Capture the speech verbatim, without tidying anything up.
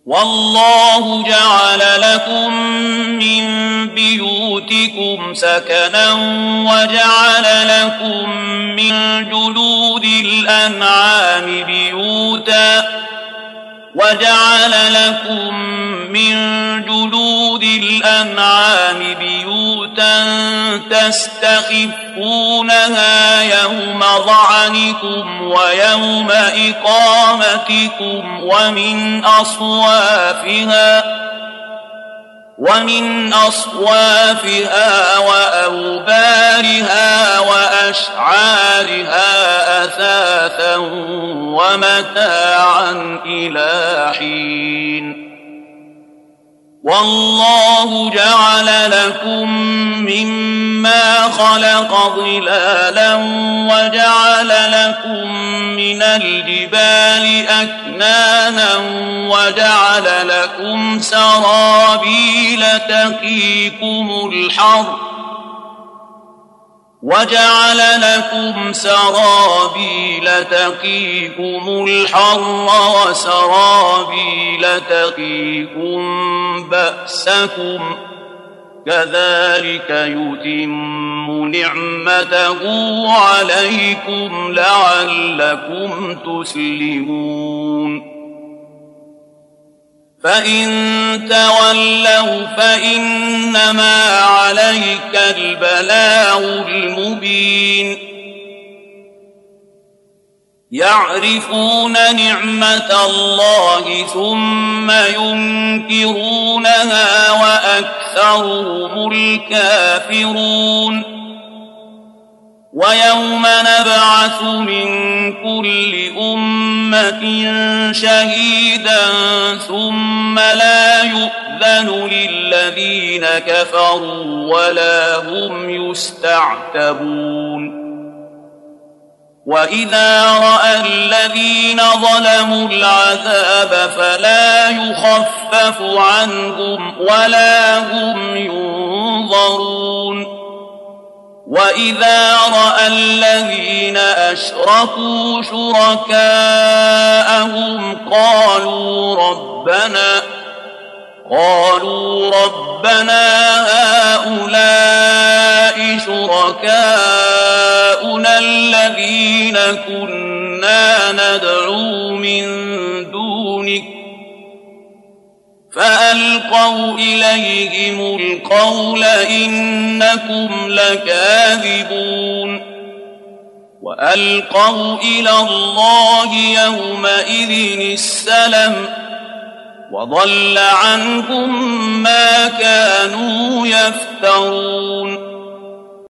والله جعل لكم من بيوتكم سكنا وجعل لكم من جلود الأنعام بيوتا وجعل لكم من جلود الأنعام بيوتا تستخفونها يوم ظعنكم ويوم إقامتكم ومن أصوافها ومن أصوافها وأوبارها وأشعارها أثاثا ومتاعا إلى حين والله جعل لكم مما خلق ظلالا وجعل لكم من الجبال أكنانا وجعل لكم سرابيل تقيكم الحر وجعل لكم سرابيل تقيكم الحر وسرابيل تقيكم بأسكم كذلك يتم نعمته عليكم لعلكم تسلمون فإن تولوا فإنما عليك البلاغ المبين يعرفون نعمة الله ثم ينكرونها وأكثرهم الكافرون ويوم نبعث من كل أمة شهيدا ثم لا يؤذن للذين كفروا ولا هم يستعتبون وإذا رأى الذين ظلموا العذاب فلا يخفف عنهم ولا هم ينظرون وإذا رأى الذين أشركوا شركاءهم قالوا ربنا قالوا ربنا هؤلاء شركاؤنا الذين كنا ندعو من دونك فألقوا إليهم القول إنكم لكاذبون وألقوا إلى الله يومئذ السلم وضل عنهم ما كانوا يفترون